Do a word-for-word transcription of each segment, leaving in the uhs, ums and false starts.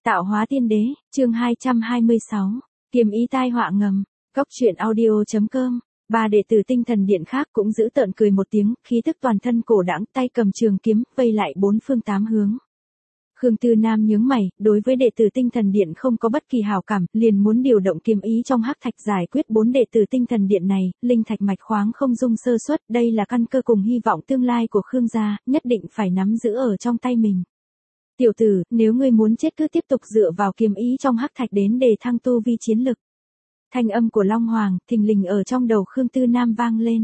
Tạo hóa tiên đế, chương hai trăm hai mươi sáu, kiếm ý tai họa ngầm, Cốc truyện audio chấm com. Ba đệ tử tinh thần điện khác cũng giữ tợn cười một tiếng, khí tức toàn thân cổ đãng, tay cầm trường kiếm, vây lại bốn phương tám hướng. Khương Tư Nam nhướng mày, đối với đệ tử tinh thần điện không có bất kỳ hảo cảm, liền muốn điều động kiếm ý trong hắc thạch giải quyết bốn đệ tử tinh thần điện này, linh thạch mạch khoáng không dung sơ suất, đây là căn cơ cùng hy vọng tương lai của Khương gia, nhất định phải nắm giữ ở trong tay mình. Tiểu tử, nếu ngươi muốn chết cứ tiếp tục dựa vào kiếm ý trong hắc thạch đến để thăng tu vi chiến lực. Thanh âm của Long Hoàng, thình lình ở trong đầu Khương Tư Nam vang lên.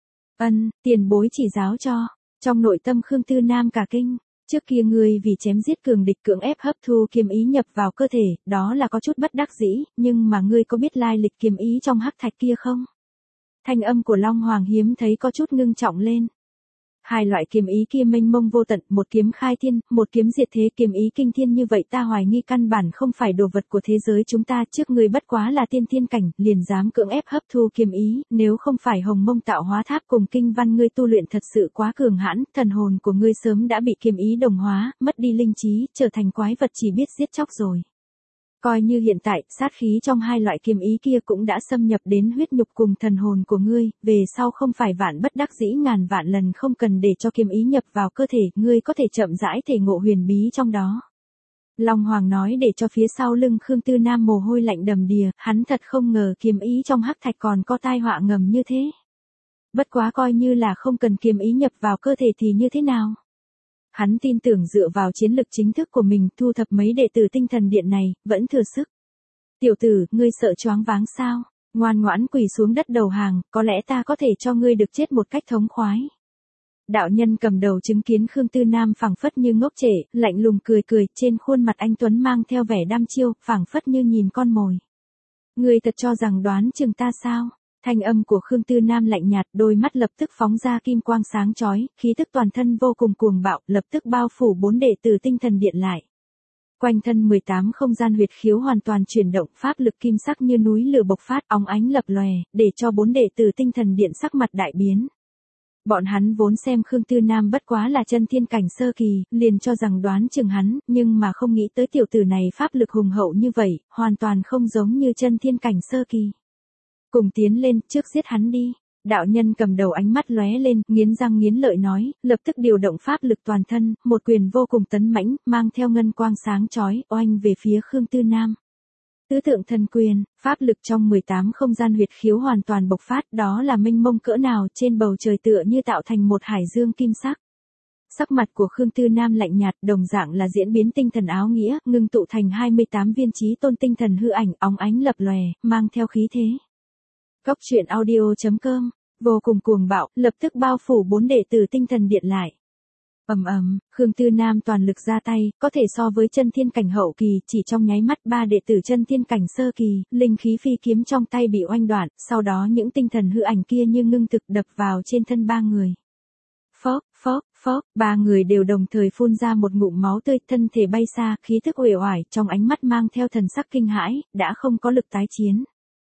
Ân, tiền bối chỉ giáo cho. Trong nội tâm Khương Tư Nam cả kinh, trước kia ngươi vì chém giết cường địch cưỡng ép hấp thu kiếm ý nhập vào cơ thể, đó là có chút bất đắc dĩ, nhưng mà ngươi có biết lai lịch kiếm ý trong hắc thạch kia không? Thanh âm của Long Hoàng hiếm thấy có chút ngưng trọng lên. Hai loại kiếm ý kia mênh mông vô tận, một kiếm khai thiên, một kiếm diệt thế, kiếm ý kinh thiên như vậy ta hoài nghi căn bản không phải đồ vật của thế giới chúng ta, trước ngươi bất quá là tiên thiên cảnh, liền dám cưỡng ép hấp thu kiếm ý, nếu không phải Hồng Mông Tạo Hóa Tháp cùng kinh văn ngươi tu luyện thật sự quá cường hãn, thần hồn của ngươi sớm đã bị kiếm ý đồng hóa, mất đi linh trí, trở thành quái vật chỉ biết giết chóc rồi. Coi như hiện tại, sát khí trong hai loại kiếm ý kia cũng đã xâm nhập đến huyết nhục cùng thần hồn của ngươi, về sau không phải vạn bất đắc dĩ ngàn vạn lần không cần để cho kiếm ý nhập vào cơ thể, ngươi có thể chậm rãi thể ngộ huyền bí trong đó. Long Hoàng nói để cho phía sau lưng Khương Tư Nam mồ hôi lạnh đầm đìa, hắn thật không ngờ kiếm ý trong hắc thạch còn có tai họa ngầm như thế. Bất quá coi như là không cần kiếm ý nhập vào cơ thể thì như thế nào? Hắn tin tưởng dựa vào chiến lực chính thức của mình thu thập mấy đệ tử tinh thần điện này, vẫn thừa sức. Tiểu tử, ngươi sợ choáng váng sao? Ngoan ngoãn quỳ xuống đất đầu hàng, có lẽ ta có thể cho ngươi được chết một cách thống khoái. Đạo nhân cầm đầu chứng kiến Khương Tư Nam phảng phất như ngốc trệ, lạnh lùng cười cười, trên khuôn mặt anh tuấn mang theo vẻ đăm chiêu, phảng phất như nhìn con mồi. Ngươi thật cho rằng đoán chừng ta sao? Thanh âm của Khương Tư Nam lạnh nhạt, đôi mắt lập tức phóng ra kim quang sáng chói, khí tức toàn thân vô cùng cuồng bạo, lập tức bao phủ bốn đệ tử tinh thần điện lại. Quanh thân mười tám không gian huyệt khiếu hoàn toàn chuyển động, pháp lực kim sắc như núi lửa bộc phát, óng ánh lập lòe, để cho bốn đệ tử tinh thần điện sắc mặt đại biến. Bọn hắn vốn xem Khương Tư Nam bất quá là chân thiên cảnh sơ kỳ, liền cho rằng đoán chừng hắn, nhưng mà không nghĩ tới tiểu tử này pháp lực hùng hậu như vậy, hoàn toàn không giống như chân thiên cảnh sơ kỳ. Cùng tiến lên, trước giết hắn đi. Đạo nhân cầm đầu ánh mắt lóe lên, nghiến răng nghiến lợi nói, lập tức điều động pháp lực toàn thân, một quyền vô cùng tấn mãnh, mang theo ngân quang sáng chói, oanh về phía Khương Tư Nam. Tứ tượng thần quyền, pháp lực trong mười tám không gian huyệt khiếu hoàn toàn bộc phát, đó là mênh mông cỡ nào, trên bầu trời tựa như tạo thành một hải dương kim sắc. Sắc mặt của Khương Tư Nam lạnh nhạt, đồng dạng là diễn biến tinh thần áo nghĩa, ngưng tụ thành hai mươi tám viên chí tôn tinh thần hư ảnh, óng ánh lập lòe, mang theo khí thế. Cốc truyện audio chấm com, vô cùng cuồng bạo, lập tức bao phủ bốn đệ tử tinh thần điện lại. Ầm ầm, Khương Tư Nam toàn lực ra tay, có thể so với chân thiên cảnh hậu kỳ, chỉ trong nháy mắt ba đệ tử chân thiên cảnh sơ kỳ, linh khí phi kiếm trong tay bị oanh đoạn, sau đó những tinh thần hư ảnh kia như ngưng thực đập vào trên thân ba người. Phốc, phốc, phốc, ba người đều đồng thời phun ra một ngụm máu tươi, thân thể bay xa, khí thức uể oải, trong ánh mắt mang theo thần sắc kinh hãi, đã không có lực tái chiến.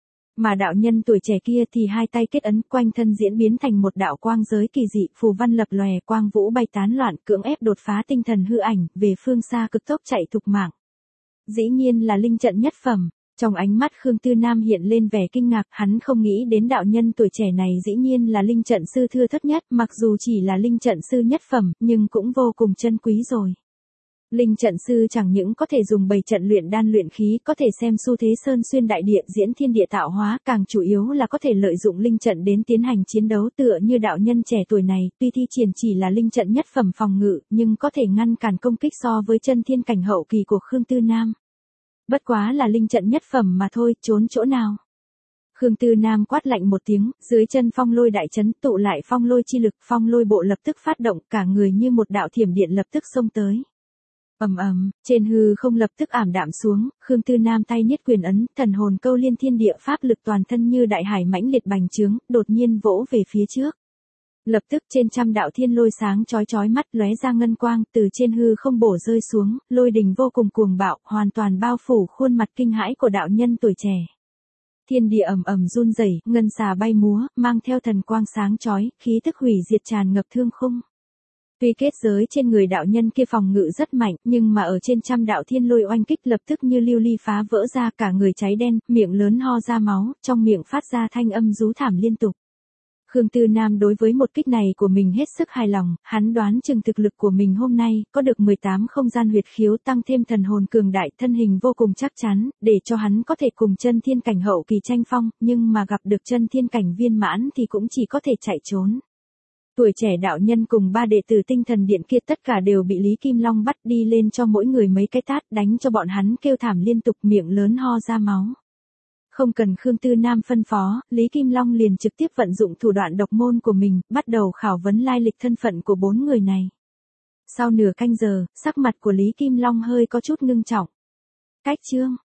Mà đạo nhân tuổi trẻ kia thì hai tay kết ấn, quanh thân diễn biến thành một đạo quang giới kỳ dị, phù văn lập lòe, quang vũ bay tán loạn, cưỡng ép đột phá tinh thần hư ảnh, về phương xa cực tốc chạy thục mạng. Dĩ nhiên là linh trận nhất phẩm. Trong ánh mắt Khương Tư Nam hiện lên vẻ kinh ngạc, hắn không nghĩ đến đạo nhân tuổi trẻ này dĩ nhiên là linh trận sư thưa thất nhất, mặc dù chỉ là linh trận sư nhất phẩm, nhưng cũng vô cùng chân quý rồi. Linh trận sư chẳng những có thể dùng bảy trận luyện đan luyện khí, có thể xem xu thế sơn xuyên đại địa, diễn thiên địa tạo hóa, càng chủ yếu là có thể lợi dụng linh trận đến tiến hành chiến đấu, tựa như đạo nhân trẻ tuổi này, tuy thi triển chỉ là linh trận nhất phẩm phòng ngự, nhưng có thể ngăn cản công kích so với chân thiên cảnh hậu kỳ của Khương Tư Nam. Bất quá là linh trận nhất phẩm mà thôi, trốn chỗ nào? Khương Tư Nam quát lạnh một tiếng, dưới chân phong lôi đại chấn, tụ lại phong lôi chi lực, phong lôi bộ lập tức phát động, cả người như một đạo thiểm điện lập tức xông tới. Ầm ầm, trên hư không lập tức ảm đạm xuống, Khương Tư Nam tay nhất quyền ấn, thần hồn câu liên thiên địa, pháp lực toàn thân như đại hải mãnh liệt bành trướng, đột nhiên vỗ về phía trước. Lập tức trên trăm đạo thiên lôi sáng chói chói mắt, lóe ra ngân quang, từ trên hư không bổ rơi xuống, lôi đình vô cùng cuồng bạo, hoàn toàn bao phủ khuôn mặt kinh hãi của đạo nhân tuổi trẻ. Thiên địa ầm ầm run rẩy, ngân xà bay múa, mang theo thần quang sáng chói, khí tức hủy diệt tràn ngập thương khung. Tuy kết giới trên người đạo nhân kia phòng ngự rất mạnh, nhưng mà ở trên trăm đạo thiên lôi oanh kích lập tức như lưu ly phá vỡ ra, cả người cháy đen, miệng lớn ho ra máu, trong miệng phát ra thanh âm rú thảm liên tục. Khương Tư Nam đối với một kích này của mình hết sức hài lòng, hắn đoán chừng thực lực của mình hôm nay, có được mười tám không gian huyệt khiếu tăng thêm thần hồn cường đại, thân hình vô cùng chắc chắn, để cho hắn có thể cùng chân thiên cảnh hậu kỳ tranh phong, nhưng mà gặp được chân thiên cảnh viên mãn thì cũng chỉ có thể chạy trốn. Tuổi trẻ đạo nhân cùng ba đệ tử tinh thần điện kia tất cả đều bị Lý Kim Long bắt đi lên cho mỗi người mấy cái tát, đánh cho bọn hắn kêu thảm liên tục, miệng lớn ho ra máu. Không cần Khương Tư Nam phân phó, Lý Kim Long liền trực tiếp vận dụng thủ đoạn độc môn của mình, bắt đầu khảo vấn lai lịch thân phận của bốn người này. Sau nửa canh giờ, sắc mặt của Lý Kim Long hơi có chút ngưng trọng. Cách chương